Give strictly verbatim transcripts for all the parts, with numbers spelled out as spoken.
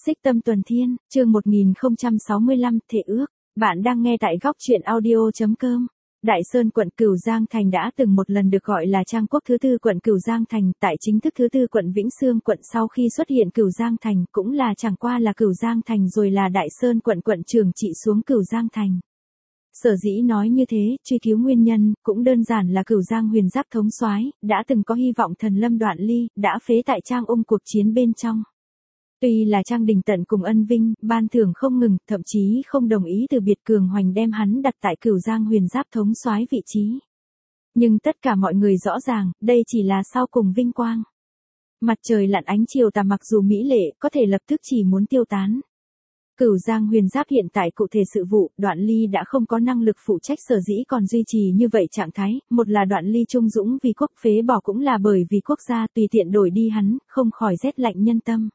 Xích Tâm Tuần Thiên, chương một nghìn không trăm sáu mươi lăm, Thệ Ước. Bạn đang nghe tại góc truyện audio chấm com. Đại Sơn quận Cửu Giang Thành đã từng một lần được gọi là Trang Quốc thứ tư quận Cửu Giang Thành, tại chính thức thứ tư quận Vĩnh Xương quận sau khi xuất hiện Cửu Giang Thành cũng là chẳng qua là Cửu Giang Thành rồi là Đại Sơn quận quận trưởng trị xuống Cửu Giang Thành. Sở dĩ nói như thế, truy cứu nguyên nhân, cũng đơn giản là Cửu Giang Huyền Giáp thống soái đã từng có hy vọng thần lâm Đoạn Ly, đã phế tại Trang Ung cuộc chiến bên trong. Tuy là Trang Đình Tận cùng ân vinh, ban thưởng không ngừng, thậm chí không đồng ý từ biệt cường hoành đem hắn đặt tại Cửu Giang Huyền Giáp thống soái vị trí. Nhưng tất cả mọi người rõ ràng, đây chỉ là sau cùng vinh quang. Mặt trời lặn ánh chiều tà mặc dù mỹ lệ, có thể lập tức chỉ muốn tiêu tán. Cửu Giang Huyền Giáp hiện tại cụ thể sự vụ, Đoạn Ly đã không có năng lực phụ trách sở dĩ còn duy trì như vậy trạng thái, một là Đoạn Ly trung dũng vì quốc phế bỏ cũng là bởi vì quốc gia tùy tiện đổi đi hắn, không khỏi rét lạnh nhân tâm.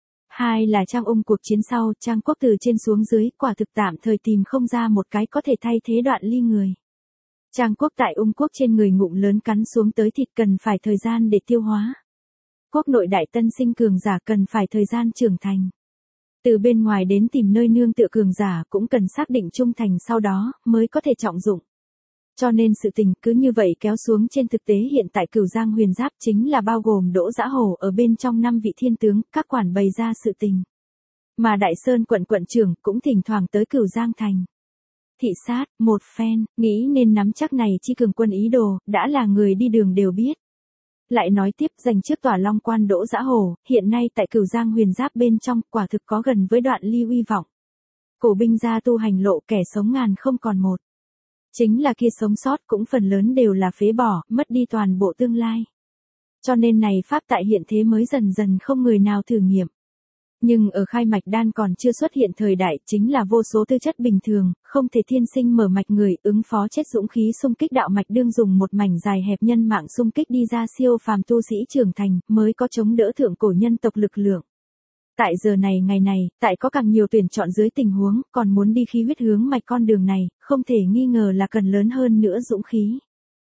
Hai là Trang Ung cuộc chiến sau, Trang Quốc từ trên xuống dưới, quả thực tạm thời tìm không ra một cái có thể thay thế Đoạn Ly người. Trang Quốc tại Ung Quốc trên người ngụm lớn cắn xuống tới thịt cần phải thời gian để tiêu hóa. Quốc nội đại tân sinh cường giả cần phải thời gian trưởng thành. Từ bên ngoài đến tìm nơi nương tựa cường giả cũng cần xác định trung thành sau đó, mới có thể trọng dụng. Cho nên sự tình cứ như vậy kéo xuống trên thực tế hiện tại Cửu Giang Huyền Giáp chính là bao gồm Đỗ Dã Hổ ở bên trong năm vị thiên tướng, các quản bày ra sự tình. Mà Đại Sơn quận quận trưởng cũng thỉnh thoảng tới Cửu Giang Thành. Thị sát, một phen, nghĩ nên nắm chắc này chi cường quân ý đồ, đã là người đi đường đều biết. Lại nói tiếp dành trước tòa Long Quan Đỗ Dã Hổ, hiện nay tại Cửu Giang Huyền Giáp bên trong quả thực có gần với Đoạn Ly uy vọng. Cổ binh gia tu hành lộ kẻ sống ngàn không còn một. Chính là kia sống sót cũng phần lớn đều là phế bỏ, mất đi toàn bộ tương lai. Cho nên này pháp tại hiện thế mới dần dần không người nào thử nghiệm. Nhưng ở khai mạch đan còn chưa xuất hiện thời đại chính là vô số tư chất bình thường, không thể thiên sinh mở mạch người ứng phó chết dũng khí xung kích đạo mạch đương dùng một mảnh dài hẹp nhân mạng xung kích đi ra siêu phàm tu sĩ trưởng thành mới có chống đỡ thượng cổ nhân tộc lực lượng. Tại giờ này ngày này, tại có càng nhiều tuyển chọn dưới tình huống, còn muốn đi khí huyết hướng mạch con đường này, không thể nghi ngờ là cần lớn hơn nữa dũng khí.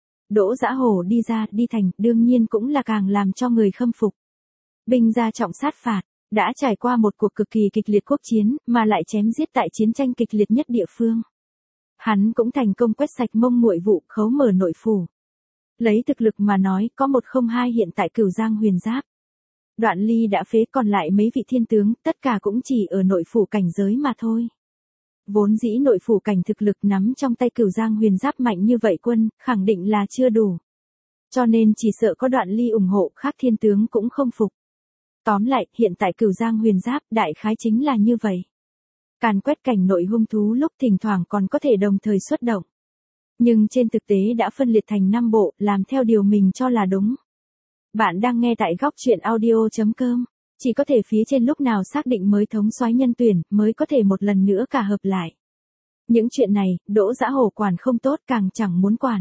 Đỗ Dã Hổ đi ra, đi thành, đương nhiên cũng là càng làm cho người khâm phục. Binh gia trọng sát phạt, đã trải qua một cuộc cực kỳ kịch liệt quốc chiến, mà lại chém giết tại chiến tranh kịch liệt nhất địa phương. Hắn cũng thành công quét sạch Mông Muội vụ, khấu mở nội phủ. Lấy thực lực mà nói, có một không hai hiện tại Cửu Giang Huyền Giáp. Đoạn Ly đã phế còn lại mấy vị thiên tướng, tất cả cũng chỉ ở nội phủ cảnh giới mà thôi. Vốn dĩ nội phủ cảnh thực lực nắm trong tay Cửu Giang Huyền Giáp mạnh như vậy quân, khẳng định là chưa đủ. Cho nên chỉ sợ có Đoạn Ly ủng hộ, khác thiên tướng cũng không phục. Tóm lại, hiện tại Cửu Giang Huyền Giáp, đại khái chính là như vậy. Càn quét cảnh nội hung thú lúc thỉnh thoảng còn có thể đồng thời xuất động. Nhưng trên thực tế đã phân liệt thành năm bộ, làm theo điều mình cho là đúng. Bạn đang nghe tại góc truyện audio chấm com. Chỉ có thể phía trên lúc nào xác định mới thống soái nhân tuyển, mới có thể một lần nữa cả hợp lại. Những chuyện này, Đỗ Dã Hổ quản không tốt càng chẳng muốn quản.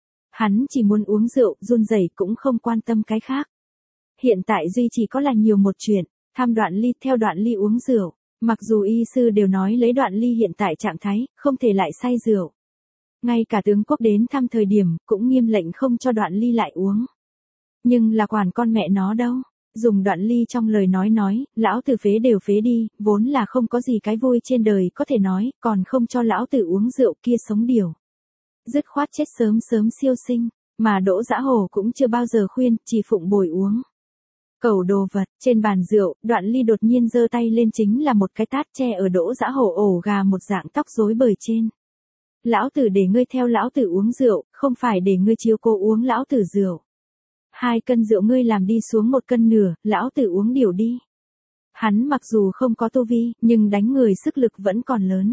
Hắn chỉ muốn uống rượu, run rẩy cũng không quan tâm cái khác. Hiện tại duy chỉ có là nhiều một chuyện, tham Đoạn Ly theo Đoạn Ly uống rượu. Mặc dù y sư đều nói lấy Đoạn Ly hiện tại trạng thái, không thể lại say rượu. Ngay cả tướng quốc đến thăm thời điểm, cũng nghiêm lệnh không cho Đoạn Ly lại uống. Nhưng là quản con mẹ nó đâu. Dùng Đoạn Ly trong lời nói nói, lão tử phế đều phế đi, vốn là không có gì cái vui trên đời có thể nói, còn không cho lão tử uống rượu kia sống điều. Dứt khoát chết sớm sớm siêu sinh, mà Đỗ Dã Hổ cũng chưa bao giờ khuyên, chỉ phụng bồi uống. Cẩu đồ vật, trên bàn rượu, Đoạn Ly đột nhiên giơ tay lên chính là một cái tát che ở Đỗ Dã Hổ ổ gà một dạng tóc rối bời trên. Lão tử để ngươi theo lão tử uống rượu, không phải để ngươi chiếu cố uống lão tử rượu. Hai cân rượu ngươi làm đi xuống một cân nửa, lão tử uống điều đi. Hắn mặc dù không có tu vi, nhưng đánh người sức lực vẫn còn lớn.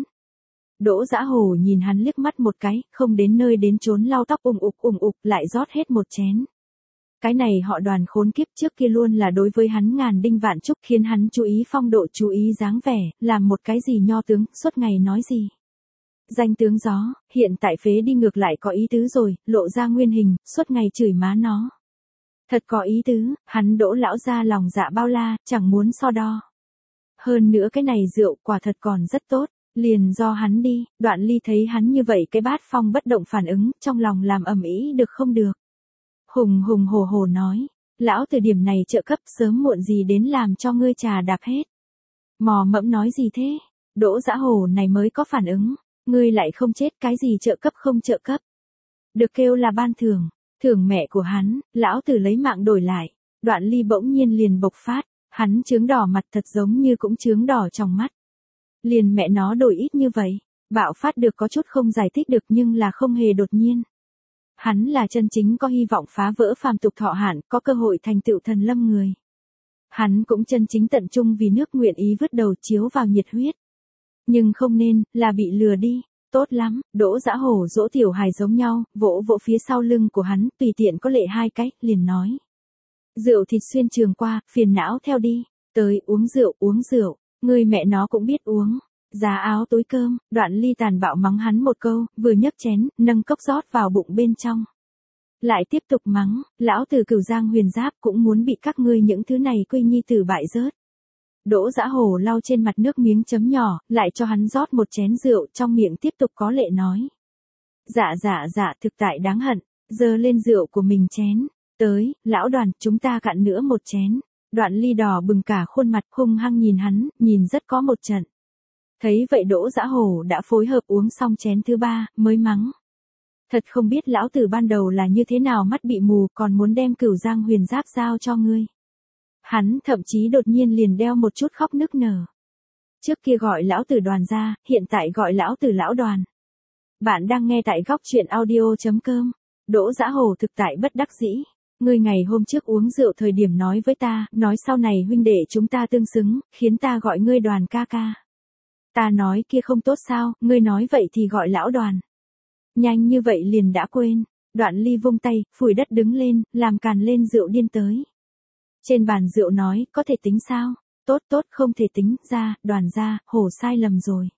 Đỗ Dã Hổ nhìn hắn liếc mắt một cái, không đến nơi đến chốn lau tóc ùng ục ùng ục lại rót hết một chén. Cái này họ Đoàn khốn kiếp trước kia luôn là đối với hắn ngàn đinh vạn trúc khiến hắn chú ý phong độ chú ý dáng vẻ, làm một cái gì nho tướng, suốt ngày nói gì. Danh tướng gió, hiện tại phế đi ngược lại có ý tứ rồi, lộ ra nguyên hình, suốt ngày chửi má nó. Thật có ý tứ, hắn Đỗ lão ra lòng dạ bao la, chẳng muốn so đo. Hơn nữa cái này rượu quả thật còn rất tốt, liền do hắn đi, Đoạn Ly thấy hắn như vậy cái bát phong bất động phản ứng, trong lòng làm ầm ĩ được không được. Hùng hùng hổ hổ nói, lão từ điểm này trợ cấp sớm muộn gì đến làm cho ngươi trà đạp hết. Mò mẫm nói gì thế? Đỗ Dã Hổ này mới có phản ứng. Ngươi lại không chết, cái gì trợ cấp không trợ cấp. Được kêu là ban thưởng. Thưởng mẹ của hắn, lão tử lấy mạng đổi lại. Đoạn Ly bỗng nhiên liền bộc phát. Hắn chướng đỏ mặt thật giống như cũng chướng đỏ trong mắt. Liền mẹ nó đổi ít như vậy. Bạo phát được có chút không giải thích được nhưng là không hề đột nhiên. Hắn là chân chính có hy vọng phá vỡ phàm tục thọ hạn, có cơ hội thành tựu thần lâm người. Hắn cũng chân chính tận trung vì nước nguyện ý vứt đầu chiếu vào nhiệt huyết. Nhưng không nên, là bị lừa đi. Tốt lắm, Đỗ Dã Hổ dỗ tiểu hài giống nhau, vỗ vỗ phía sau lưng của hắn, tùy tiện có lệ hai cách, liền nói. Rượu thịt xuyên trường qua, phiền não theo đi. Tới, uống rượu, uống rượu. Người mẹ nó cũng biết uống. Giá áo túi cơm, Đoạn Ly tàn bạo mắng hắn một câu, vừa nhấc chén, nâng cốc rót vào bụng bên trong. Lại tiếp tục mắng, lão tử Cửu Giang Huyền Giáp cũng muốn bị các ngươi những thứ này quy nhi tử bại rớt. Đỗ Dã Hổ lau trên mặt nước miếng chấm nhỏ, lại cho hắn rót một chén rượu, trong miệng tiếp tục có lệ nói. Dạ dạ dạ, thực tại đáng hận, giơ lên rượu của mình chén. Tới, lão Đoàn, chúng ta cạn nữa một chén. Đoạn Ly đỏ bừng cả khuôn mặt, hung hăng nhìn hắn, nhìn rất có một trận. Thấy vậy Đỗ Dã Hổ đã phối hợp uống xong chén thứ ba, mới mắng. Thật không biết lão tử ban đầu là như thế nào mắt bị mù còn muốn đem Cửu Giang Huyền Giáp giao cho ngươi. Hắn thậm chí đột nhiên liền đeo một chút khóc nức nở. Trước kia gọi lão tử Đoàn ra, hiện tại gọi lão tử lão Đoàn. Bạn đang nghe tại góc truyện audio chấm com. Đỗ Dã Hổ thực tại bất đắc dĩ. Ngươi ngày hôm trước uống rượu thời điểm nói với ta, nói sau này huynh đệ chúng ta tương xứng, khiến ta gọi ngươi Đoàn ca ca. Ta nói kia không tốt sao, ngươi nói vậy thì gọi lão Đoàn. Nhanh như vậy liền đã quên. Đoạn Ly vung tay, phủi đất đứng lên, làm càn lên rượu điên tới. Trên bàn rượu nói, có thể tính sao? Tốt tốt không thể tính, ra, Đoàn ra, Hổ sai lầm rồi.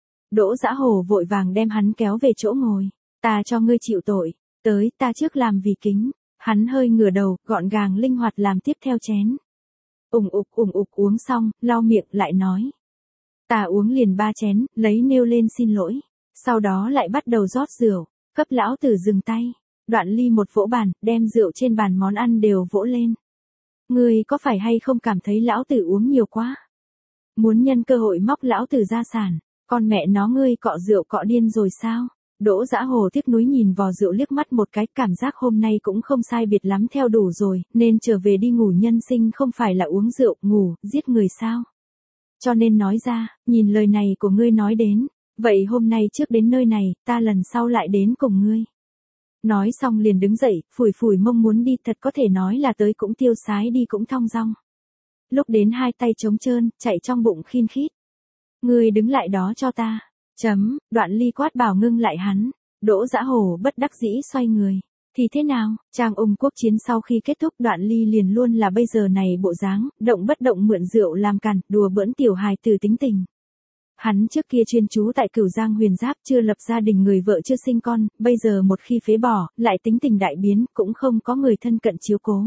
Đỗ Dã Hổ vội vàng đem hắn kéo về chỗ ngồi. Ta cho ngươi chịu tội. Tới, ta trước làm vì kính. Hắn hơi ngửa đầu, gọn gàng linh hoạt làm tiếp theo chén. Ủng ục ủng ục uống xong, lau miệng lại nói. Ta uống liền ba chén, lấy nêu lên xin lỗi. Sau đó lại bắt đầu rót rượu, cấp lão tử dừng tay. Đoạn Ly một vỗ bàn, đem rượu trên bàn món ăn đều vỗ lên. Ngươi có phải hay không cảm thấy lão tử uống nhiều quá? Muốn nhân cơ hội móc lão tử gia sản, con mẹ nó ngươi cọ rượu cọ điên rồi sao? Đỗ Dã Hổ tiếc nuối nhìn vò rượu liếc mắt một cái, cảm giác hôm nay cũng không sai biệt lắm theo đủ rồi, nên trở về đi ngủ, nhân sinh không phải là uống rượu, ngủ, giết người sao? Cho nên nói ra, nhìn lời này của ngươi nói đến, vậy hôm nay trước đến nơi này, ta lần sau lại đến cùng ngươi. Nói xong liền đứng dậy, phủi phủi mông muốn đi, thật có thể nói là tới cũng tiêu sái đi cũng thong dong. Lúc đến hai tay trống trơn, chạy trong bụng khin khít. Ngươi đứng lại đó cho ta. Chấm, Đoạn Ly quát bảo ngưng lại hắn. Đỗ Dã Hổ bất đắc dĩ xoay người. Thì thế nào, Trang Ung quốc chiến sau khi kết thúc Đoạn Ly liền luôn là bây giờ này bộ dáng, động bất động mượn rượu làm càn, đùa bỡn tiểu hài từ tính tình. Hắn trước kia chuyên trú tại Cửu Giang Huyền Giáp, chưa lập gia đình, người vợ chưa sinh con, bây giờ một khi phế bỏ, lại tính tình đại biến, cũng không có người thân cận chiếu cố.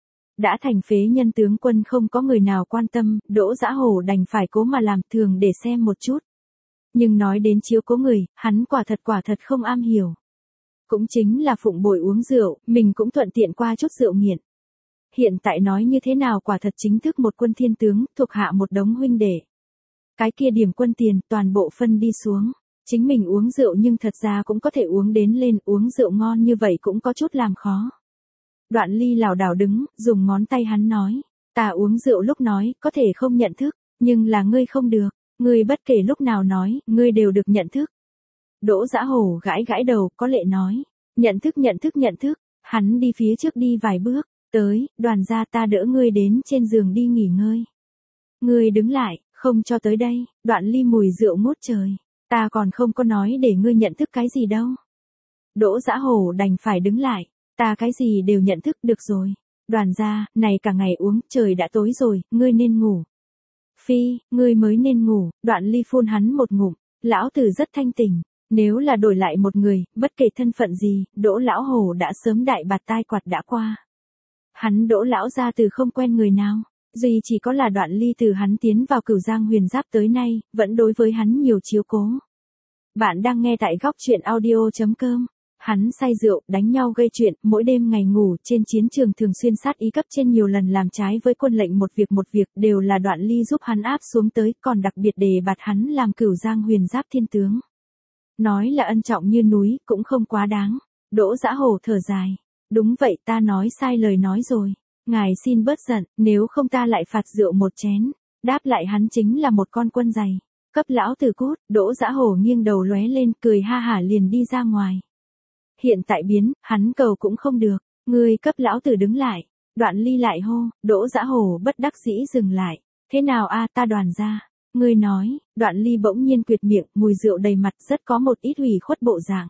Đã thành phế nhân tướng quân không có người nào quan tâm, Đỗ Dã Hổ đành phải cố mà làm thường để xem một chút. Nhưng nói đến chiếu cố người, hắn quả thật quả thật không am hiểu. Cũng chính là phụng bồi uống rượu, mình cũng thuận tiện qua chút rượu nghiện. Hiện tại nói như thế nào quả thật chính thức một quân thiên tướng, thuộc hạ một đống huynh đệ. Cái kia điểm quân tiền, toàn bộ phân đi xuống. Chính mình uống rượu nhưng thật ra cũng có thể uống đến lên, uống rượu ngon như vậy cũng có chút làm khó. Đoạn Ly lảo đảo đứng, dùng ngón tay hắn nói. Ta uống rượu lúc nói, có thể không nhận thức, nhưng là ngươi không được. Ngươi bất kể lúc nào nói, ngươi đều được nhận thức. Đỗ Dã Hổ gãi gãi đầu, có lệ nói. Nhận thức nhận thức nhận thức. Hắn đi phía trước đi vài bước. Tới, Đoàn gia, ta đỡ ngươi đến trên giường đi nghỉ ngơi. Ngươi đứng lại, không cho tới đây. Đoạn Ly mùi rượu ngút trời. Ta còn không có nói để ngươi nhận thức cái gì đâu. Đỗ Dã Hổ đành phải đứng lại. Ta cái gì đều nhận thức được rồi. Đoàn gia, này cả ngày uống, trời đã tối rồi, ngươi nên ngủ. Phi, ngươi mới nên ngủ. Đoạn Ly phun hắn một ngụm. Lão tử rất thanh tỉnh. Nếu là đổi lại một người, bất kể thân phận gì, Đỗ lão Hổ đã sớm đại bạt tai quạt đã qua. Hắn Đỗ lão gia từ không quen người nào. Duy chỉ có là Đoạn Ly từ hắn tiến vào Cửu Giang Huyền Giáp tới nay, vẫn đối với hắn nhiều chiếu cố. Bạn đang nghe tại góc truyện audio chấm com. Hắn say rượu, đánh nhau gây chuyện, mỗi đêm ngày ngủ trên chiến trường thường xuyên sát ý cấp trên nhiều lần làm trái với quân lệnh một việc một việc đều là Đoạn Ly giúp hắn áp xuống tới, còn đặc biệt đề bạt hắn làm Cửu Giang Huyền Giáp Thiên tướng. Nói là ân trọng như núi, cũng không quá đáng. Đỗ Dã Hổ thở dài. Đúng vậy, ta nói sai lời nói rồi. Ngài xin bớt giận, nếu không ta lại phạt rượu một chén. Đáp lại hắn chính là một con quân giày. Cấp lão tử cút. Đỗ Dã Hổ nghiêng đầu lóe lên, cười ha hả liền đi ra ngoài. Hiện tại biến, hắn cầu cũng không được. Ngươi cấp lão tử đứng lại. Đoạn Ly lại hô. Đỗ Dã Hổ bất đắc dĩ dừng lại. Thế nào a, ta Đoàn gia? Ngươi nói. Đoạn Ly bỗng nhiên quyệt miệng, mùi rượu đầy mặt, rất có một ít ủy khuất bộ dạng.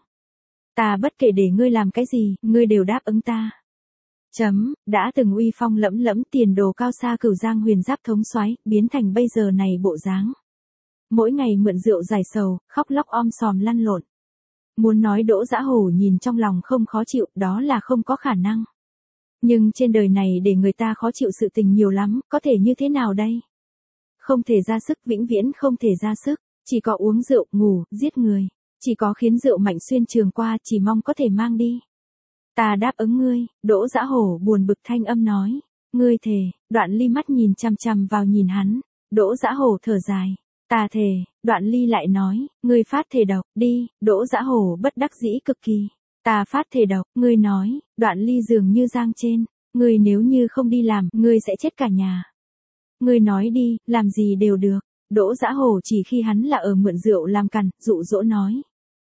Ta bất kể để ngươi làm cái gì, ngươi đều đáp ứng ta. Chấm, đã từng uy phong lẫm lẫm, tiền đồ cao xa Cửu Giang Huyền Giáp thống soái, biến thành bây giờ này bộ dáng. Mỗi ngày mượn rượu giải sầu, khóc lóc om sòm lăn lộn. Muốn nói Đỗ Dã Hổ nhìn trong lòng không khó chịu, đó là không có khả năng. Nhưng trên đời này để người ta khó chịu sự tình nhiều lắm, có thể như thế nào đây? Không thể ra sức, vĩnh viễn không thể ra sức, chỉ có uống rượu, ngủ, giết người. Chỉ có khiến rượu mạnh xuyên trường qua, chỉ mong có thể mang đi. Ta đáp ứng ngươi. Đỗ Dã Hổ buồn bực thanh âm nói. Ngươi thề. Đoạn Ly mắt nhìn chằm chằm vào nhìn hắn. Đỗ Dã Hổ thở dài. Ta thề. Đoạn Ly lại nói. Ngươi phát thề độc, đi. Đỗ Dã Hổ bất đắc dĩ cực kỳ. Ta phát thề độc, ngươi nói. Đoạn Ly dường như giang trên. Ngươi nếu như không đi làm, ngươi sẽ chết cả nhà. Ngươi nói đi, làm gì đều được. Đỗ Dã Hổ chỉ khi hắn là ở mượn rượu làm cằn, dụ dỗ nói.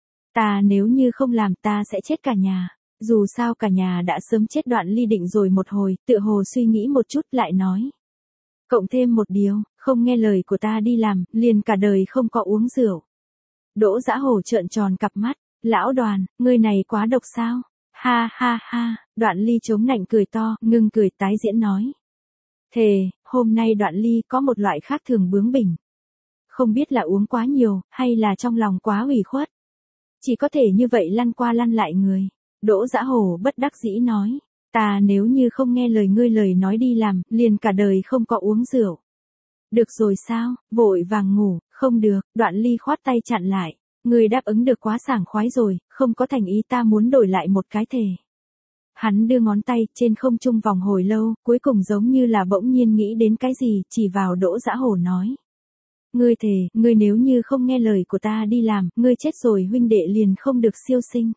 Ta nếu như không làm ta sẽ chết cả nhà. Dù sao cả nhà đã sớm chết. Đoạn Ly định rồi một hồi, tựa hồ suy nghĩ một chút lại nói. Cộng thêm một điều, không nghe lời của ta đi làm, liền cả đời không có uống rượu. Đỗ Dã Hổ trợn tròn cặp mắt. Lão Đoàn, ngươi này quá độc sao? Ha ha ha. Đoạn Ly chống nạnh cười to, ngưng cười tái diễn nói. Thề, hôm nay Đoạn Ly có một loại khác thường bướng bỉnh. Không biết là uống quá nhiều, hay là trong lòng quá ủy khuất. Chỉ có thể như vậy lăn qua lăn lại người. Đỗ Dã Hổ bất đắc dĩ nói. Ta nếu như không nghe lời ngươi lời nói đi làm, liền cả đời không có uống rượu. Được rồi sao, vội vàng ngủ, không được. Đoạn Ly khoát tay chặn lại. Ngươi đáp ứng được quá sảng khoái rồi, không có thành ý, ta muốn đổi lại một cái thề. Hắn đưa ngón tay trên không trung vòng hồi lâu, cuối cùng giống như là bỗng nhiên nghĩ đến cái gì, chỉ vào Đỗ Dã Hổ nói. Ngươi thề, ngươi nếu như không nghe lời của ta đi làm, ngươi chết rồi huynh đệ liền không được siêu sinh.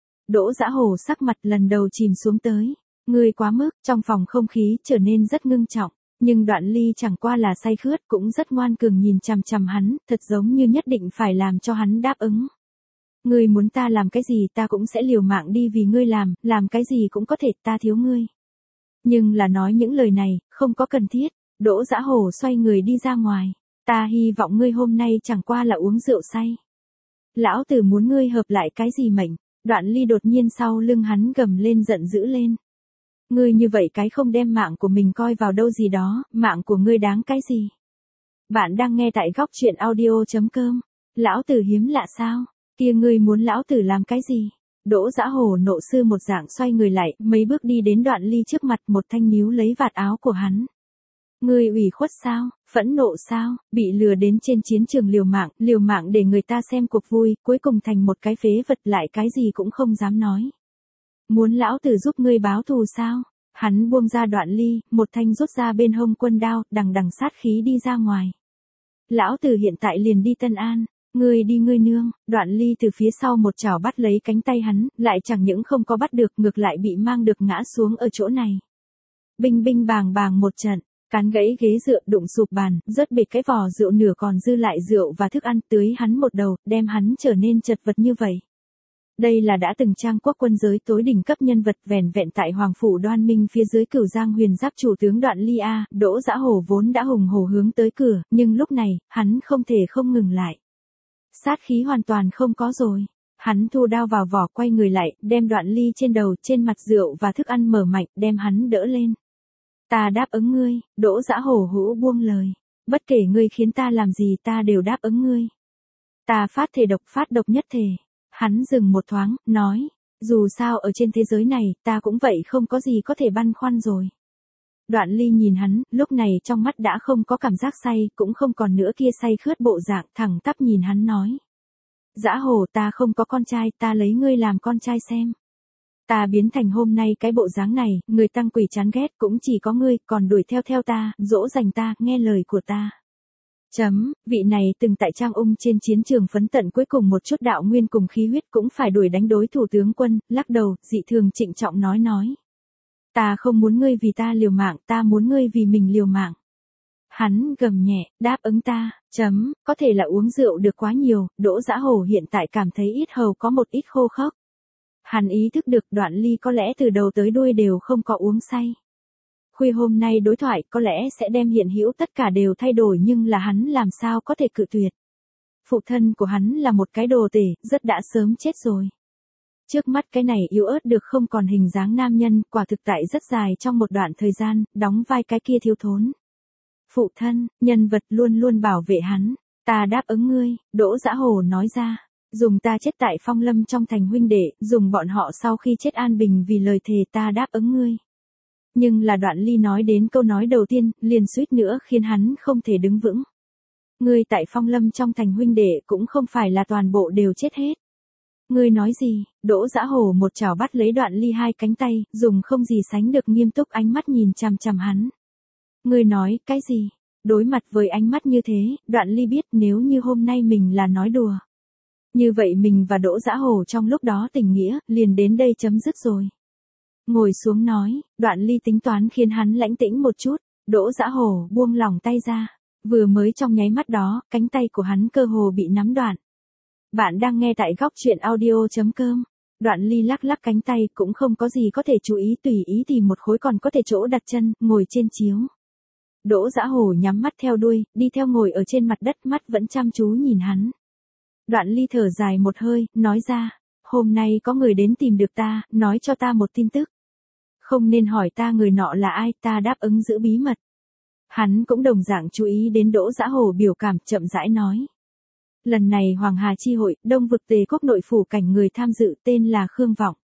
Đỗ Dã Hổ sắc mặt lần đầu chìm xuống tới. Ngươi quá mức. Trong phòng không khí trở nên rất ngưng trọng. Nhưng Đoạn Ly chẳng qua là say khướt, cũng rất ngoan cường nhìn chằm chằm hắn, thật giống như nhất định phải làm cho hắn đáp ứng. Ngươi muốn ta làm cái gì ta cũng sẽ liều mạng đi vì ngươi làm, làm cái gì cũng có thể, ta thiếu ngươi. Nhưng là nói những lời này, không có cần thiết. Đỗ Dã Hổ xoay người đi ra ngoài. Ta hy vọng ngươi hôm nay chẳng qua là uống rượu say. Lão tử muốn ngươi hợp lại cái gì mệnh. Đoạn Ly đột nhiên sau lưng hắn gầm lên giận dữ lên. Ngươi như vậy cái không đem mạng của mình coi vào đâu gì đó, mạng của ngươi đáng cái gì? Bạn đang nghe tại góc truyện audio chấm com. Lão tử hiếm lạ sao? Kia ngươi muốn lão tử làm cái gì? Đỗ Dã Hổ nộ sư một dạng xoay người lại, mấy bước đi đến Đoạn Ly trước mặt, một thanh níu lấy vạt áo của hắn. Ngươi ủy khuất sao? Phẫn nộ sao? Bị lừa đến trên chiến trường liều mạng, liều mạng để người ta xem cuộc vui, cuối cùng thành một cái phế vật, lại cái gì cũng không dám nói. Muốn lão tử giúp ngươi báo thù sao? Hắn buông ra Đoạn Ly, một thanh rút ra bên hông quân đao, đằng đằng sát khí đi ra ngoài. Lão tử hiện tại liền đi Tân An. Ngươi đi ngươi nương. Đoạn Ly từ phía sau một chảo bắt lấy cánh tay hắn, lại chẳng những không có bắt được, ngược lại bị mang được ngã xuống ở chỗ này. Binh binh bàng bàng một trận, cán gãy ghế dựa, đụng sụp bàn, rớt bệt cái vò rượu, nửa còn dư lại rượu và thức ăn, tưới hắn một đầu, đem hắn trở nên chật vật như vậy. Đây là đã từng Trang Quốc quân giới tối đỉnh cấp nhân vật, vẻn vẹn tại Hoàng phủ Đoan Minh phía dưới Cửu Giang Huyền Giáp chủ tướng Đoạn Ly a. Đỗ Dã Hổ vốn đã hùng hổ hướng tới cửa, nhưng lúc này, hắn không thể không ngừng lại. Sát khí hoàn toàn không có rồi. Hắn thu đao vào vỏ, quay người lại, đem Đoạn Ly trên đầu, trên mặt rượu và thức ăn mở mạnh, đem hắn đỡ lên. Ta đáp ứng ngươi. Đỗ Dã Hổ hữu buông lời. Bất kể ngươi khiến ta làm gì ta đều đáp ứng ngươi. Ta phát thề độc, phát độc nhất thề. Hắn dừng một thoáng, nói, dù sao ở trên thế giới này, ta cũng vậy không có gì có thể băn khoăn rồi. Đoạn Ly nhìn hắn, lúc này trong mắt đã không có cảm giác say, cũng không còn nữa kia say khướt bộ dạng, thẳng tắp nhìn hắn nói. Dã Hổ, ta không có con trai, ta lấy ngươi làm con trai xem. Ta biến thành hôm nay cái bộ dáng này, người tăng quỷ chán ghét cũng chỉ có ngươi, còn đuổi theo theo ta, dỗ dành ta, nghe lời của ta. Chấm, vị này từng tại Trang Ung trên chiến trường phấn tận cuối cùng một chút đạo nguyên cùng khí huyết cũng phải đuổi đánh đối thủ tướng quân, lắc đầu, dị thường trịnh trọng nói nói. Ta không muốn ngươi vì ta liều mạng, ta muốn ngươi vì mình liều mạng. Hắn gầm nhẹ, đáp ứng ta, chấm, có thể là uống rượu được quá nhiều, Đỗ Dã Hổ hiện tại cảm thấy ít hầu có một ít khô khốc. Hắn ý thức được Đoạn Ly có lẽ từ đầu tới đuôi đều không có uống say. Khuya hôm nay đối thoại có lẽ sẽ đem hiện hữu tất cả đều thay đổi nhưng là hắn làm sao có thể cự tuyệt. Phụ thân của hắn là một cái đồ tể, rất đã sớm chết rồi. Trước mắt cái này yếu ớt được không còn hình dáng nam nhân, quả thực tại rất dài trong một đoạn thời gian, đóng vai cái kia thiếu thốn. Phụ thân, nhân vật luôn luôn bảo vệ hắn, ta đáp ứng ngươi, Đỗ Dã Hổ nói ra. Dùng ta chết tại Phong Lâm trong thành huynh đệ, dùng bọn họ sau khi chết an bình vì lời thề ta đáp ứng ngươi. Nhưng là Đoạn Ly nói đến câu nói đầu tiên, liền suýt nữa khiến hắn không thể đứng vững. Ngươi tại Phong Lâm trong thành huynh đệ cũng không phải là toàn bộ đều chết hết. Ngươi nói gì? Đỗ Dã Hổ một chảo bắt lấy Đoạn Ly hai cánh tay, dùng không gì sánh được nghiêm túc ánh mắt nhìn chằm chằm hắn. Ngươi nói, cái gì? Đối mặt với ánh mắt như thế, Đoạn Ly biết nếu như hôm nay mình là nói đùa. Như vậy mình và Đỗ Dã Hổ trong lúc đó tình nghĩa, liền đến đây chấm dứt rồi. Ngồi xuống nói, Đoạn Ly tính toán khiến hắn lãnh tĩnh một chút, Đỗ Dã Hổ buông lỏng tay ra. Vừa mới trong nháy mắt đó, cánh tay của hắn cơ hồ bị nắm đoạn. Bạn đang nghe tại góc truyện audio chấm com. Đoạn Ly lắc lắc cánh tay cũng không có gì có thể chú ý, tùy ý tìm một khối còn có thể chỗ đặt chân, ngồi trên chiếu. Đỗ Dã Hổ nhắm mắt theo đuôi, đi theo ngồi ở trên mặt đất, mắt vẫn chăm chú nhìn hắn. Đoạn Ly thở dài một hơi, nói ra, hôm nay có người đến tìm được ta, nói cho ta một tin tức. Không nên hỏi ta người nọ là ai, ta đáp ứng giữ bí mật. Hắn cũng đồng dạng chú ý đến Đỗ Dã Hổ biểu cảm, chậm rãi nói. Lần này Hoàng Hà chi hội, Đông vực Tề quốc nội phủ cảnh người tham dự tên là Khương Vọng.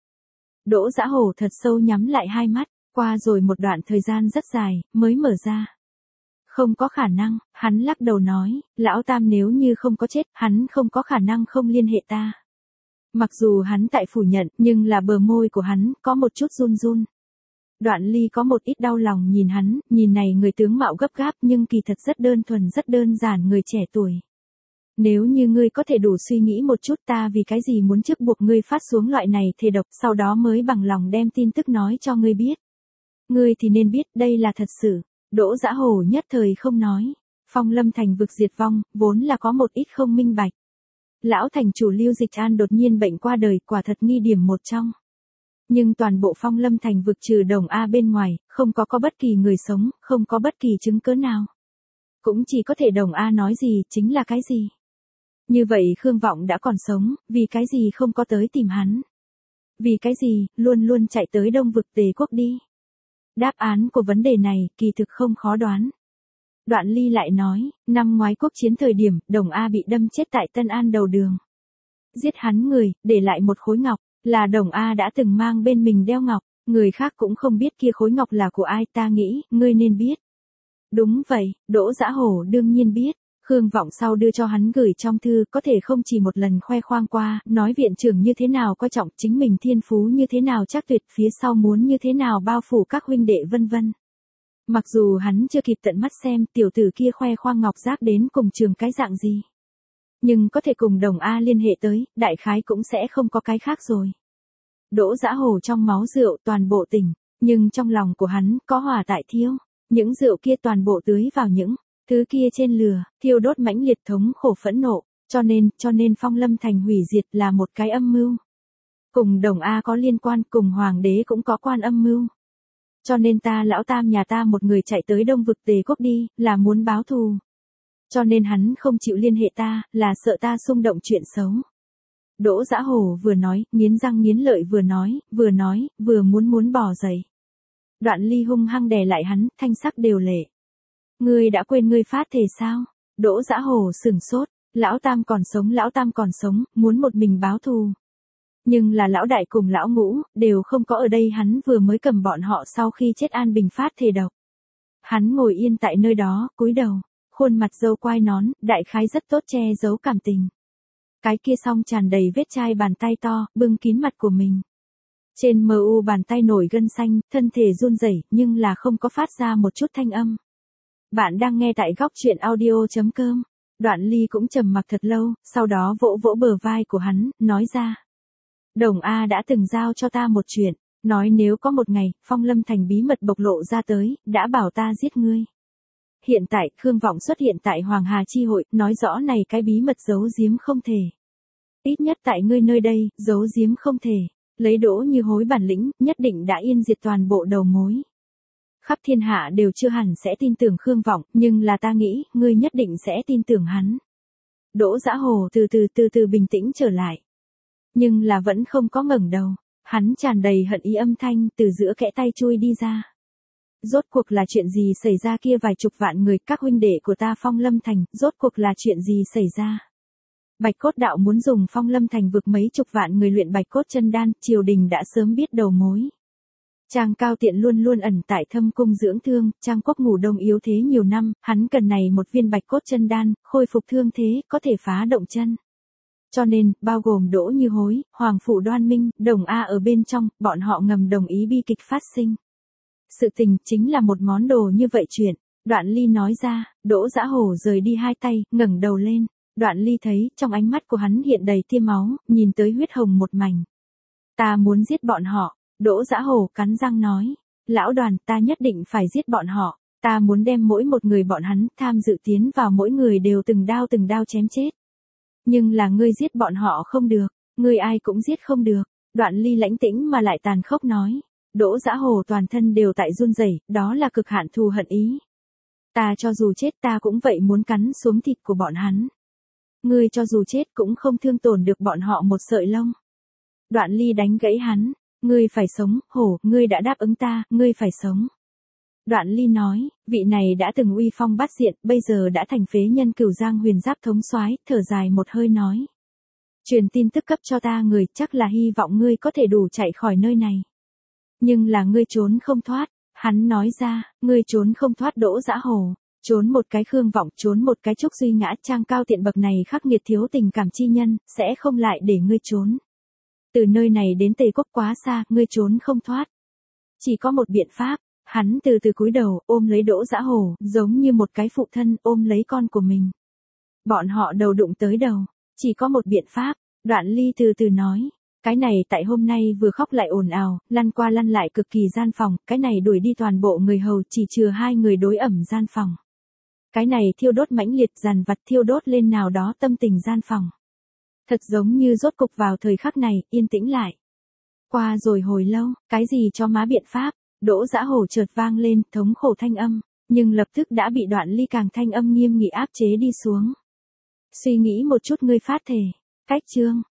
Đỗ Dã Hổ thật sâu nhắm lại hai mắt, qua rồi một đoạn thời gian rất dài, mới mở ra. Không có khả năng, hắn lắc đầu nói, lão tam nếu như không có chết, hắn không có khả năng không liên hệ ta. Mặc dù hắn tại phủ nhận, nhưng là bờ môi của hắn, có một chút run run. Đoạn Ly có một ít đau lòng nhìn hắn, nhìn này người tướng mạo gấp gáp nhưng kỳ thật rất đơn thuần rất đơn giản người trẻ tuổi. Nếu như ngươi có thể đủ suy nghĩ một chút ta vì cái gì muốn trước buộc ngươi phát xuống loại này thề độc, sau đó mới bằng lòng đem tin tức nói cho ngươi biết. Ngươi thì nên biết đây là thật sự. Đỗ Dã Hổ nhất thời không nói. Phong Lâm thành vực diệt vong, vốn là có một ít không minh bạch. Lão thành chủ Lưu Dịch An đột nhiên bệnh qua đời, quả thật nghi điểm một trong. Nhưng toàn bộ Phong Lâm thành vực trừ Đồng A bên ngoài, không có có bất kỳ người sống, không có bất kỳ chứng cứ nào. Cũng chỉ có thể Đồng A nói gì, chính là cái gì. Như vậy Khương Vọng đã còn sống, vì cái gì không có tới tìm hắn. Vì cái gì, luôn luôn chạy tới Đông vực Tề quốc đi. Đáp án của vấn đề này, kỳ thực không khó đoán. Đoạn Ly lại nói, năm ngoái quốc chiến thời điểm, Đồng A bị đâm chết tại Tân An đầu đường. Giết hắn người, để lại một khối ngọc, là Đồng A đã từng mang bên mình đeo ngọc, người khác cũng không biết kia khối ngọc là của ai, ta nghĩ, ngươi nên biết. Đúng vậy, Đỗ Dã Hổ đương nhiên biết. Khương Vọng sau đưa cho hắn gửi trong thư, có thể không chỉ một lần khoe khoang qua, nói viện trưởng như thế nào coi trọng chính mình thiên phú như thế nào chắc tuyệt, phía sau muốn như thế nào bao phủ các huynh đệ vân vân. Mặc dù hắn chưa kịp tận mắt xem tiểu tử kia khoe khoang ngọc giác đến cùng trường cái dạng gì. Nhưng có thể cùng Đồng A liên hệ tới, đại khái cũng sẽ không có cái khác rồi. Đỗ Dã Hổ trong máu rượu toàn bộ tỉnh, nhưng trong lòng của hắn có hỏa tại thiêu. Những rượu kia toàn bộ tưới vào những thứ kia trên lửa, thiêu đốt mãnh liệt thống khổ phẫn nộ, cho nên, cho nên Phong Lâm thành hủy diệt là một cái âm mưu. Cùng Đồng A có liên quan, cùng Hoàng đế cũng có quan âm mưu. Cho nên ta lão tam nhà ta một người chạy tới Đông vực Tề quốc đi, là muốn báo thù. Cho nên hắn không chịu liên hệ ta, là sợ ta xung động chuyện xấu. Đỗ Dã Hổ vừa nói, nghiến răng nghiến lợi vừa nói, vừa nói, vừa muốn muốn bỏ dậy. Đoạn Ly hung hăng đè lại hắn, thanh sắc đều lệ. Ngươi đã quên ngươi phát thề sao? Đỗ Dã Hổ sửng sốt, lão tam còn sống, lão tam còn sống, muốn một mình báo thù. Nhưng là lão đại cùng lão ngũ, đều không có ở đây, hắn vừa mới cầm bọn họ sau khi chết an bình phát thề độc. Hắn ngồi yên tại nơi đó, cúi đầu, khuôn mặt râu quai nón, đại khái rất tốt che giấu cảm tình. Cái kia song tràn đầy vết chai bàn tay to, bưng kín mặt của mình. Trên mờ u bàn tay nổi gân xanh, thân thể run rẩy nhưng là không có phát ra một chút thanh âm. Bạn đang nghe tại góc truyện audio.com. Đoạn Ly cũng trầm mặc thật lâu, sau đó vỗ vỗ bờ vai của hắn, nói ra. Đồng A đã từng giao cho ta một chuyện, nói nếu có một ngày, Phong Lâm Thành bí mật bộc lộ ra tới, đã bảo ta giết ngươi. Hiện tại, Khương Vọng xuất hiện tại Hoàng Hà Chi Hội, nói rõ này cái bí mật giấu giếm không thể. Ít nhất tại ngươi nơi đây, giấu giếm không thể. Lấy Đỗ Như Hối bản lĩnh, nhất định đã yên diệt toàn bộ đầu mối. Khắp thiên hạ đều chưa hẳn sẽ tin tưởng Khương Vọng, nhưng là ta nghĩ, ngươi nhất định sẽ tin tưởng hắn. Đỗ Dã Hồ từ từ từ từ bình tĩnh trở lại. Nhưng là vẫn không có ngẩng đầu, hắn tràn đầy hận ý âm thanh từ giữa kẽ tay chui đi ra. Rốt cuộc là chuyện gì xảy ra kia vài chục vạn người các huynh đệ của ta Phong Lâm Thành, rốt cuộc là chuyện gì xảy ra? Bạch Cốt Đạo muốn dùng Phong Lâm Thành vực mấy chục vạn người luyện Bạch Cốt chân đan, triều đình đã sớm biết đầu mối. Trang Cao Tiện luôn luôn ẩn tại thâm cung dưỡng thương, Trang Quốc ngủ đông yếu thế nhiều năm, hắn cần này một viên Bạch Cốt chân đan, khôi phục thương thế, có thể phá động chân. Cho nên, bao gồm Đỗ Như Hối, Hoàng Phủ Đoan Minh, Đồng A ở bên trong, bọn họ ngầm đồng ý bi kịch phát sinh. Sự tình chính là một món đồ như vậy chuyện. Đoạn Ly nói ra, Đỗ Dã Hổ rời đi hai tay, ngẩng đầu lên. Đoạn Ly thấy, trong ánh mắt của hắn hiện đầy tia máu, nhìn tới huyết hồng một mảnh. Ta muốn giết bọn họ, Đỗ Dã Hổ cắn răng nói. Lão Đoàn, ta nhất định phải giết bọn họ. Ta muốn đem mỗi một người bọn hắn tham dự tiến vào mỗi người đều từng đao từng đao chém chết. Nhưng là ngươi giết bọn họ không được, ngươi ai cũng giết không được. Đoạn Ly lãnh tĩnh mà lại tàn khốc nói. Đỗ Dã Hồ toàn thân đều tại run rẩy, đó là cực hạn thù hận ý. Ta cho dù chết ta cũng vậy muốn cắn xuống thịt của bọn hắn. Ngươi cho dù chết cũng không thương tổn được bọn họ một sợi lông. Đoạn Ly đánh gãy hắn, ngươi phải sống, hổ, ngươi đã đáp ứng ta, ngươi phải sống. Đoạn Ly nói, vị này đã từng uy phong bát diện, bây giờ đã thành phế nhân Cửu Giang Huyền Giáp thống soái, thở dài một hơi nói. Truyền tin tức cấp cho ta người, chắc là hy vọng ngươi có thể đủ chạy khỏi nơi này. Nhưng là ngươi trốn không thoát, hắn nói ra, ngươi trốn không thoát Đỗ Dã Hồ, trốn một cái Khương Vọng, trốn một cái Trúc Duy Ngã, Trang Cao Tiện bậc này khắc nghiệt thiếu tình cảm chi nhân, sẽ không lại để ngươi trốn. Từ nơi này đến Tề Quốc quá xa, ngươi trốn không thoát. Chỉ có một biện pháp, hắn từ từ cúi đầu, ôm lấy Đỗ Dã Hồ, giống như một cái phụ thân ôm lấy con của mình. Bọn họ đầu đụng tới đầu, chỉ có một biện pháp, Đoạn Ly từ từ nói. Cái này tại hôm nay vừa khóc lại ồn ào, lăn qua lăn lại cực kỳ gian phòng, cái này đuổi đi toàn bộ người hầu chỉ chừa hai người đối ẩm gian phòng. Cái này thiêu đốt mãnh liệt dàn vặt thiêu đốt lên nào đó tâm tình gian phòng. Thật giống như rốt cục vào thời khắc này, yên tĩnh lại. Qua rồi hồi lâu, cái gì cho má biện pháp, Đỗ Dã Hổ chợt vang lên thống khổ thanh âm, nhưng lập tức đã bị Đoạn Ly càng thanh âm nghiêm nghị áp chế đi xuống. Suy nghĩ một chút ngươi phát thể, cách chương.